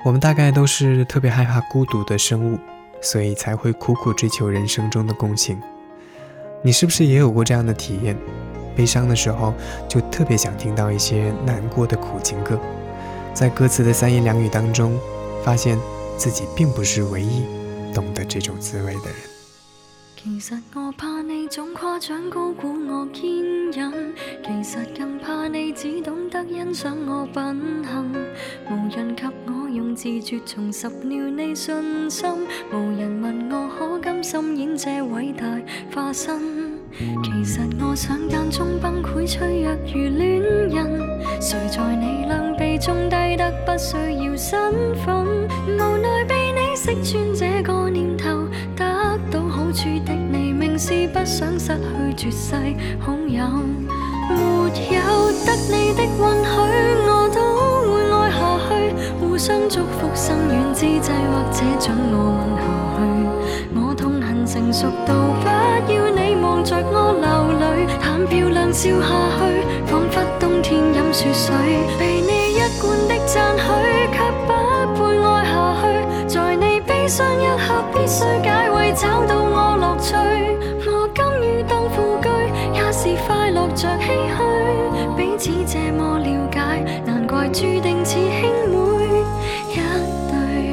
我们大概都是特别害怕孤独的生物，所以才会苦苦追求人生中的共情。你是不是也有过这样的体验？悲伤的时候就特别想听到一些难过的苦情歌，在歌词的三言两语当中，发现自己并不是唯一懂得这种滋味的人。 其實我怕你總誇獎高估我堅忍，其實更怕你只懂得欣賞我品行，無人及我用字絕重拾了你信心，無人問我可甘心演這偉大化身。其實我想間中崩潰脆弱如戀人，誰在你兩臂中低得不需要身份，無奈被你識穿這個念頭，得到好處的你明是不想失去絕世好友，沒有得你的允許，我都會愛下去，互相祝福生遠之際，或者准我吻下去，我痛恨成熟到不要你望着我流淚，淡漂亮笑下去，彷彿冬天飲雪水，被你一貫的讚許，卻不配愛下去，在你悲傷一刻必須解圍，找到我樂趣，我甘於當副居，也是快樂着唏噓，彼此這麼了解，難怪注定似兄妹一對。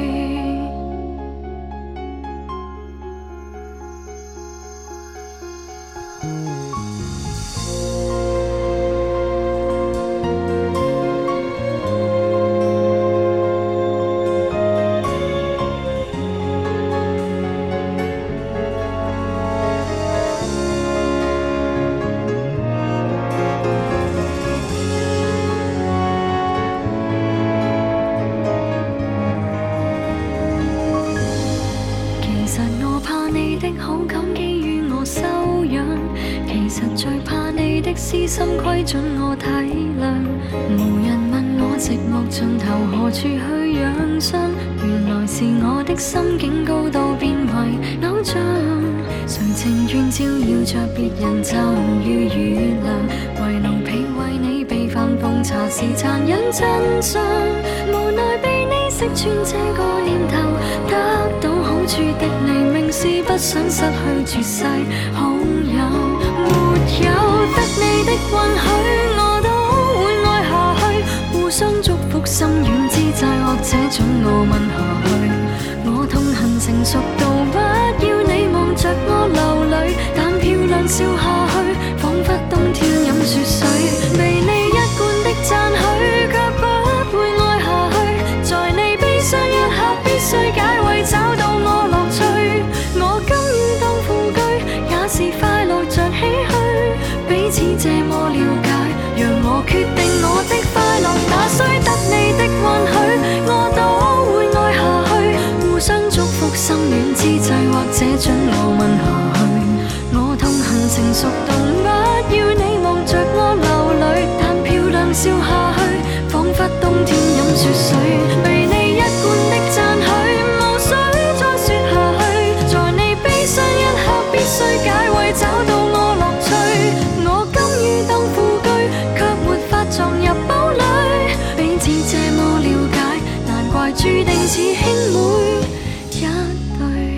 私心規準我體諒，無人問我寂寞盡頭何處去養傷，原來是我的心境高到變為偶像，誰情願照耀着別人就於雨涼，為奴婢為你備飯奉茶是殘忍真相，無奈被你識穿這個念頭，得到好處的你明是不想失去絕世好友，沒有得你的允許，我都會愛下去，互相祝福心軟之際，或者准我吻下去，我痛恨成熟到不要你望着我流淚，但漂亮笑下去，彷彿冬天飲雪水，被你一貫的讚許，卻不配愛下去，在你悲傷一刻必須解圍，找到我樂趣，我甘於當副居，也是快樂着唏噓，彼此這麼了解，讓我決定我的快樂，那須得你的允許，我都會愛下去，互相祝福心軟之際，或者准我吻下去，我痛恨成熟到不要你望着我流淚，但漂亮笑下去，彷彿冬天飲雪水，被你一貫的讚許，無需再說下去，在你悲傷一刻必須解圍，找到我樂趣，我甘於當副居，卻沒法撞入堡壘，彼此這麼了解，難怪注定似兄妹一對。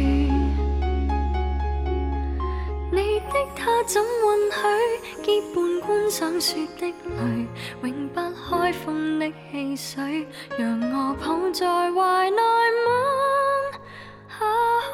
你的他怎允許結伴觀賞雪的淚，永不開封的汽水，讓我抱在懷內吻下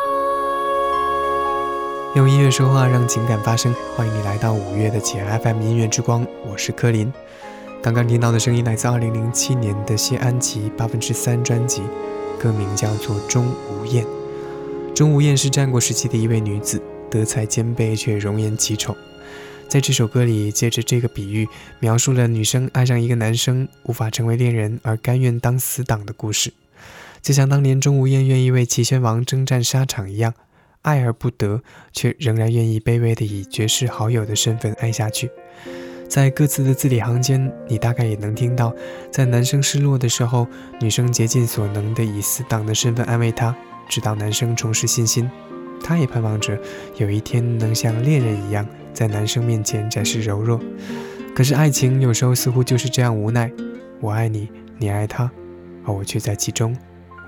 去。 用音樂說話，讓情感發聲。歡迎你來到5月的企鵝 FM 音樂之光，我是柯林。剛剛聽到的聲音來自2007年的謝安琪3%專輯，歌名叫做《鍾無艷》。鍾無艷是戰國時期的一位女子，德才兼備卻容顏奇醜。在這首歌裡，借着這個比喻，描述了女生愛上一個男生，無法成為戀人而甘願當死黨的故事。就像當年鍾無艷願意為齊宣王征戰沙場一樣，愛而不得，卻仍然願意卑微地以絕世好友的身份愛下去。在歌詞的字裡行間，你大概也能聽到，在男生失落的時候，女生竭盡所能地以死黨的身份安慰他，直到男生重拾信心。她也盼望着有一天能像戀人一樣，在男生面前展示柔弱。可是愛情有時候似乎就是這樣無奈，我愛你，你愛他，而我卻在其中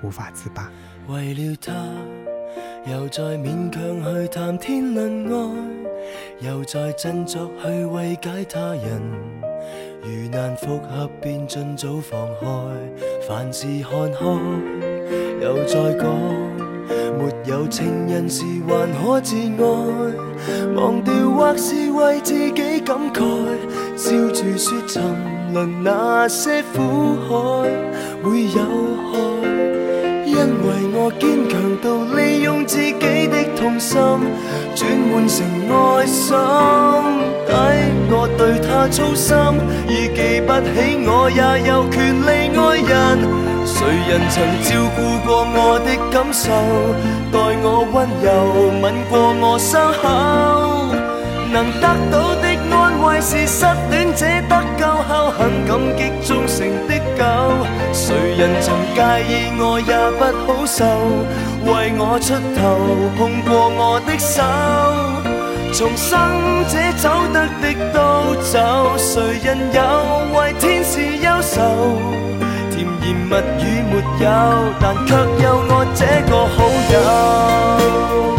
无法自拔。 为了他，又再勉強去談天論愛，又再振作去慰解他人。如難復合便盡早放開，凡事看開，又再講，沒有情人時還可自愛，忘掉或是為自己感慨，笑住說沉淪那些苦海會有害，因為我堅強到利用自己的痛心轉換成愛心，抵我對他操心，已記不起我也有權利愛人。誰人曾照顧過我的感受，待我溫柔吻過我傷口，能得到的安慰是失戀者得救後很感激忠誠的狗。誰人曾介意我也不好受，為我出頭碰過我的手，重生者走得的都走，誰人有為天使憂愁？甜言蜜語沒有，但卻有我這個好友。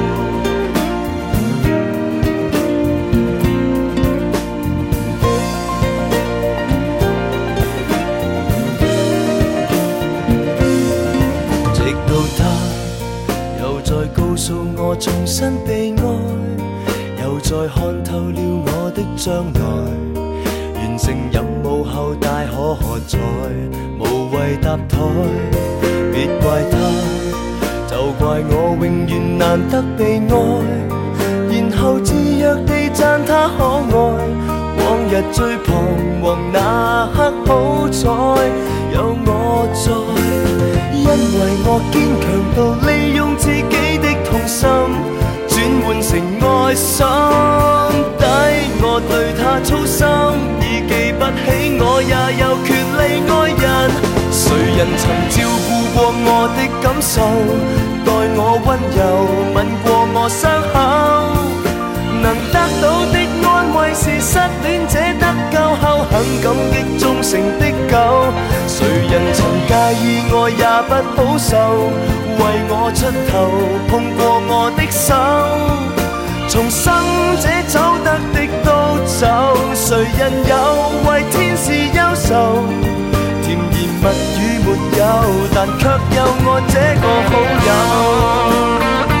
直到他又再告訴我重新被愛，又再看透了我的將來，完成任務後大可喝彩，無謂搭台，別怪他，就怪我永遠難得被愛，然後自虐地讚他可愛，往日最彷徨那刻好彩有我在，因為我堅強到利用自己的痛心轉換成愛心，抵我對他操心，已記不起我也有權利愛人。誰人曾照顧過我的感受，待我溫柔吻過我傷口，能得到的安慰是失戀者得救後很感激忠誠的狗。誰人曾介意我也不好受，為我出頭碰過我的手，重生者走得的都走，誰人有為天使憂愁？甜言蜜語沒有，但卻有我這個好友。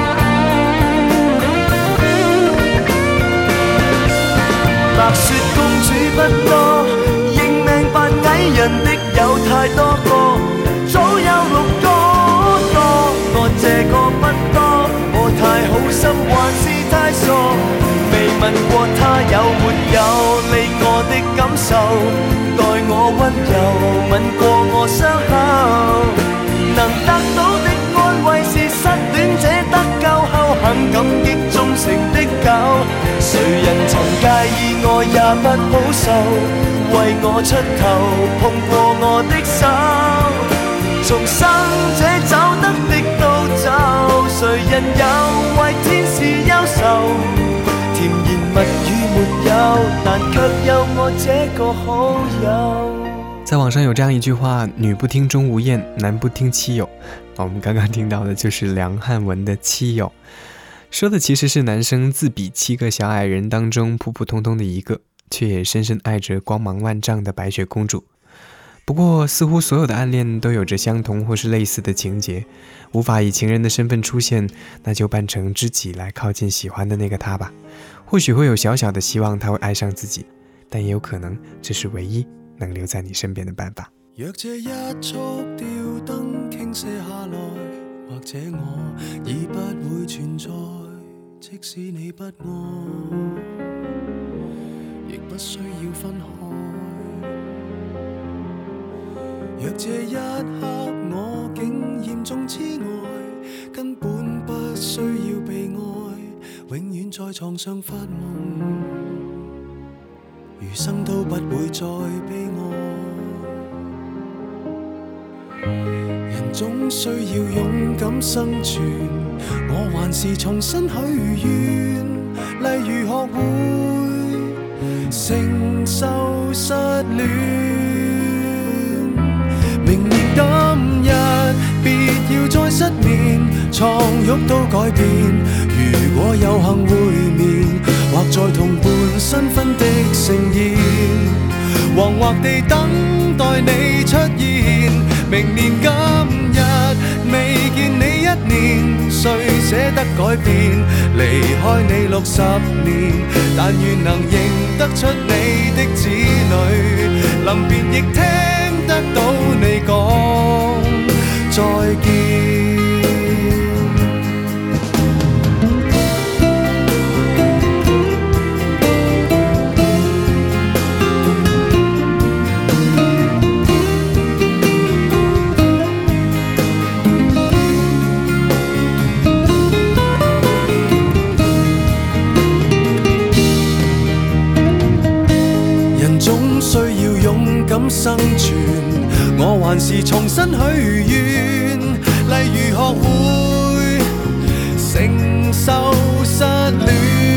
白雪公主不多，認命扮矮人的有太多個，早有6個多，我這個不多，我太好心還是太傻，未問過他有沒有理我的感受，待我溫柔吻過我傷口，能得到的安慰是失戀者得救後很感激忠誠的狗。誰人曾介意我也不好受，為我出頭碰過我的手，重生者走得的都走，誰人有為天使憂愁？甜言蜜語沒有，但卻有我這個好友。 在網上有這樣一句話，女不聽鍾無艷，男不聽妻友。我們剛剛聽到的就是梁漢文的妻友，說的其實是男生自比7個小矮人當中普普通通的一個，卻也深深愛着光芒萬丈的白雪公主。不過似乎所有的暗戀都有着相同或是類似的情節，無法以情人的身份出現，那就扮成知己來靠近喜歡的那個他吧。或許會有小小的希望他會愛上自己，但也有可能這是唯一能留在你身邊的辦法。 若這一束吊燈傾瀉下來，或者我已不會存在，即使你不愛，亦不需要分開。若這一刻我竟嚴重痴呆，根本不需要被愛，永遠在床上發夢，餘生都不會再悲哀。人總需要勇敢生存，我還是重新許願，例如學會承受失戀，明年今日郁都改變。如果有幸會面，或在同伴新婚的盛宴，惶惑地等待你出現。明年今日未見你一年，誰捨得改變？離開你60年，但願能認得出你的子女，臨別亦聽得到你講再見。生存，我還是重新許願，例如學會承受失戀。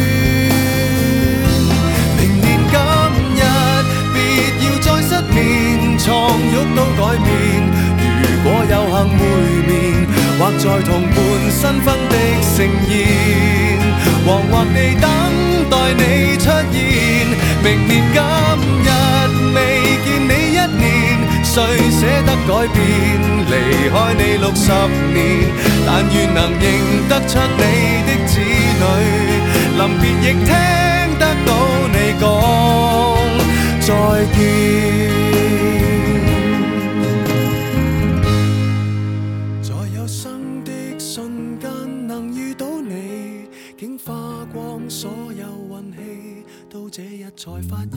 明年今日別要再失眠，床褥都改變。如果有幸會面，或在同伴新婚的盛宴，惶惑地等待你出現。明年今日未見你一年，誰捨得改變？離開你60年，但願能認得出你的子女，臨別亦聽得到你講再見。在有生的瞬間能遇到你，竟花光所有運氣，到這日才發現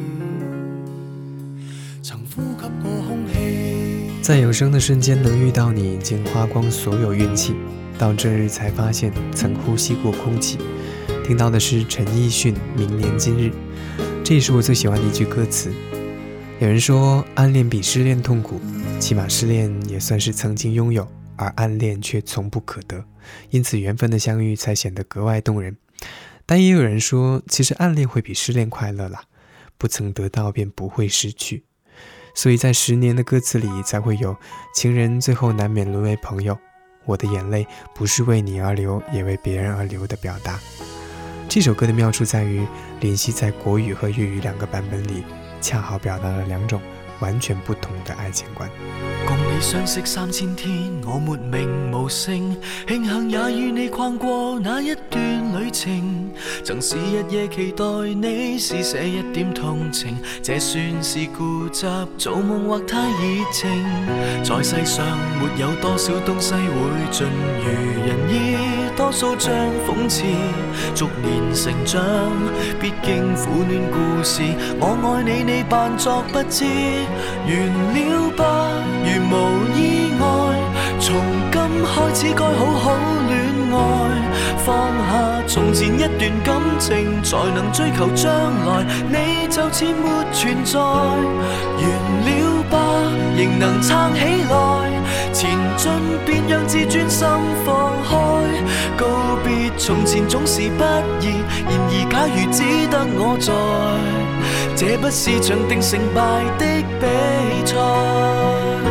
曾呼吸過空氣。 在有生的瞬間能遇到你，竟花光所有運氣，到這日才發現曾呼吸過空氣。聽到的是陳奕迅《明年今日》，這也是我最喜歡的一句歌詞。有人說暗戀比失戀痛苦，起碼失戀也算是曾經擁有，而暗戀卻從不可得，因此緣分的相遇才顯得格外動人。但也有人說，其實暗戀會比失戀快樂啦，不曾得到便不會失去。所以在10年的歌詞裡才會有情人最後難免淪為朋友，我的眼淚不是為你而流，也為別人而流的表達。這首歌的妙處在於林夕在國語和粵語兩個版本裡恰好表達了兩種完全不同的愛情觀。 共你相識3000天，我沒名無姓，慶幸也與你逛過那一段旅程。曾是日夜期待你施捨一點同情，這算是固執做夢或太熱情。在世上沒有多少東西會盡如人意，多數將諷刺逐年成長，畢竟苦戀故事，我愛你你扮作不知，完了吧如無意外，從今開始該好好戀愛，放下從前一段感情，才能追求將來，你就似沒存在，完了吧仍能撐起來，前進便讓自尊心放開，告別從前總是不易，然而假如只得我在，這不是場定勝敗的比賽。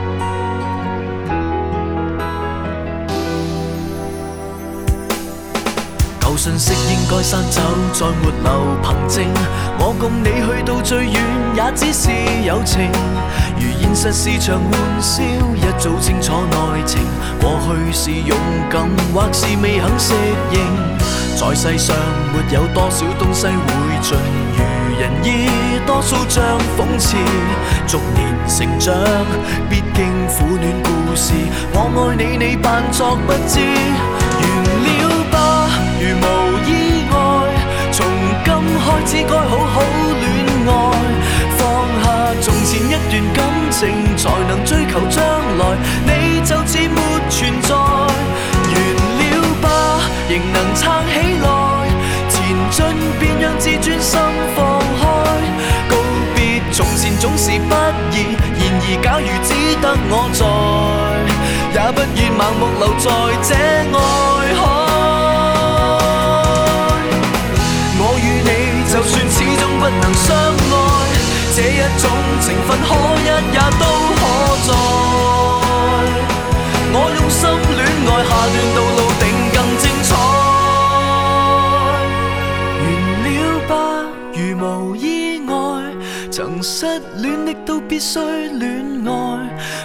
舊信息應該刪走，再沒留憑證，我共你去到最遠也只是友情，如現實是場玩笑，一早清楚內情，過去是勇敢或是未肯適應，在世上沒有多少東西會盡如人意，多數將諷刺逐年成長，畢竟苦戀故事，我愛你你扮作不知，完了吧如無意外，從今開始該好好戀愛，放下從前一段感情，才能追求將來，你就似沒存在，完了吧仍能撐起來，前進便讓自尊心放開，告別從前總是不易，然而假如只得我在，也不願盲目留在這愛海，我與你就算始終不能相愛，這一種情分可一也都可在，我用心戀愛下段道路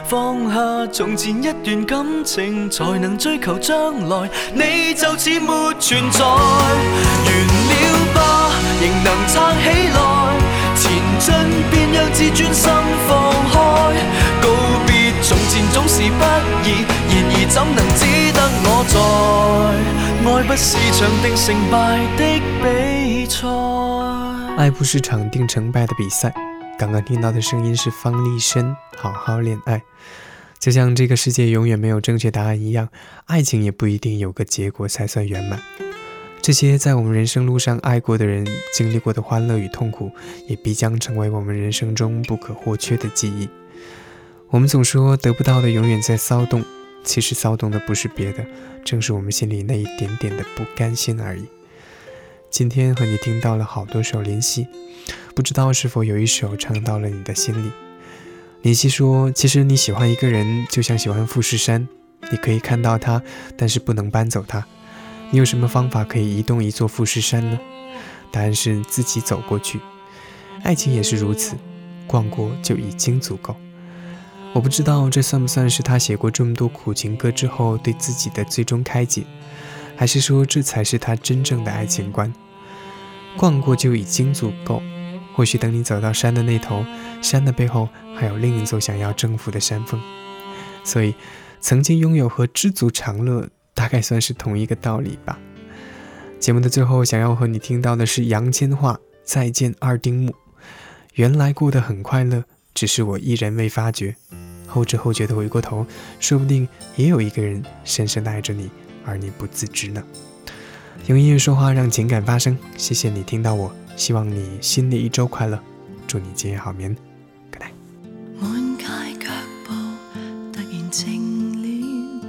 放下從前一段感情，才能追求將來，你就似沒存在。完了吧，仍能撐起來，前進便讓自尊心放開。告別從前總是不易，然而怎能只得我在？愛不是場定成敗的比賽， 愛不是場定成敗的比賽。剛剛聽到的聲音是方力申，好好戀愛。就像這個世界永遠沒有正確答案一樣，愛情也不一定有個結果才算圓滿。這些在我們人生路上愛過的人經歷過的歡樂與痛苦，也必將成為我們人生中不可或缺的記憶。我們總說得不到的永遠在騷動，其實騷動的不是別的，正是我們心裡那一點點的不甘心而已。今天和你聽到了好多首林夕，不知道是否有一首唱到了你的心裡。林夕說，其實你喜歡一個人就像喜歡富士山，你可以看到它，但是不能搬走它。你有什麼方法可以移動一座富士山呢？答案是自己走過去。愛情也是如此，逛過就已經足夠。我不知道這算不算是他寫過這麼多苦情歌之後對自己的最終開解，還是說這才是他真正的愛情觀？逛過就已經足夠，或許等你走到山的那頭，山的背後還有另一座想要征服的山峰。所以曾經擁有和知足常樂大概算是同一個道理吧。節目的最後想要和你聽到的是楊千嬅再見二丁目。原來過得很快樂，只是我一人未發覺，後知後覺的回過頭，說不定也有一個人深深愛着你，而你不自知呢。用音樂說話，讓情感發聲。謝謝你聽到我，希望你新的一周快樂，祝你今夜好眠。Good night。 滿街腳步突然靜了，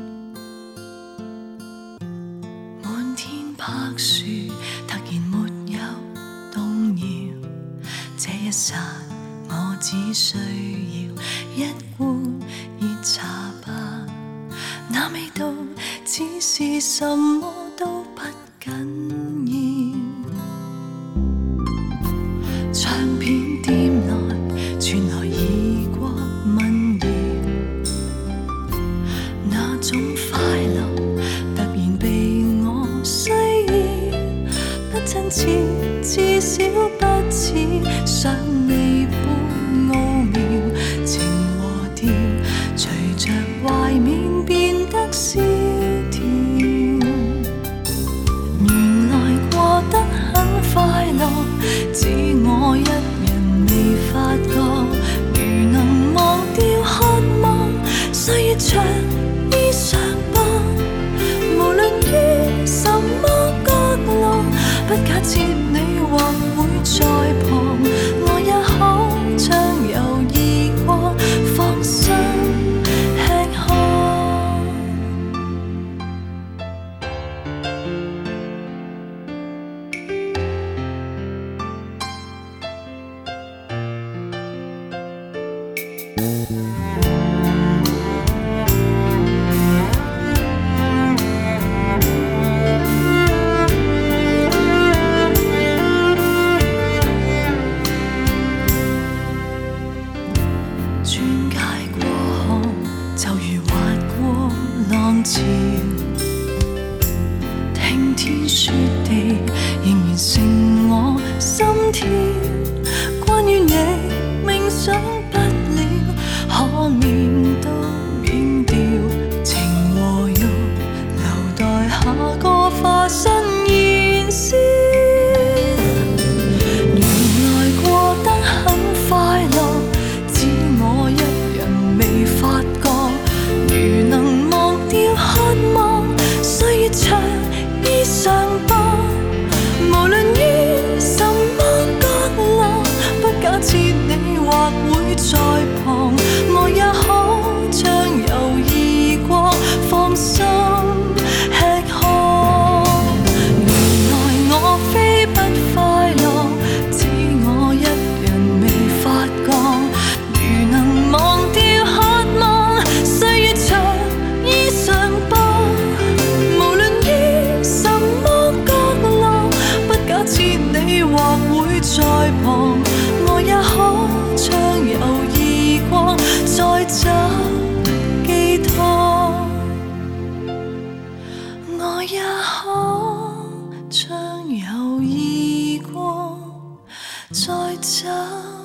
滿天柏樹突然沒有動搖，這一剎我只需要一碗熱茶吧，那味道只是什麼都不緊要。唱片店內傳來異國民謠，那種快樂突然被我需要，不真切，至少不似想你般奧妙，情和調隨着懷緬變得蕭條。原來過得很快樂，只我一人未發覺。如能忘掉渴望，歲月長衣裳吧，無論於什麼角落，不假設你或會在旁，我也可將猶豫過放心吃喝。轉街過河，就如滑過浪潮，聽天說地，仍然成我心跳。關於你，冥想不了，可免都免掉，情和欲留待下個化身燃燒。原來過得很快樂，只我一人未發覺。如能忘掉渴望，歲月長衣裳吧， 再找。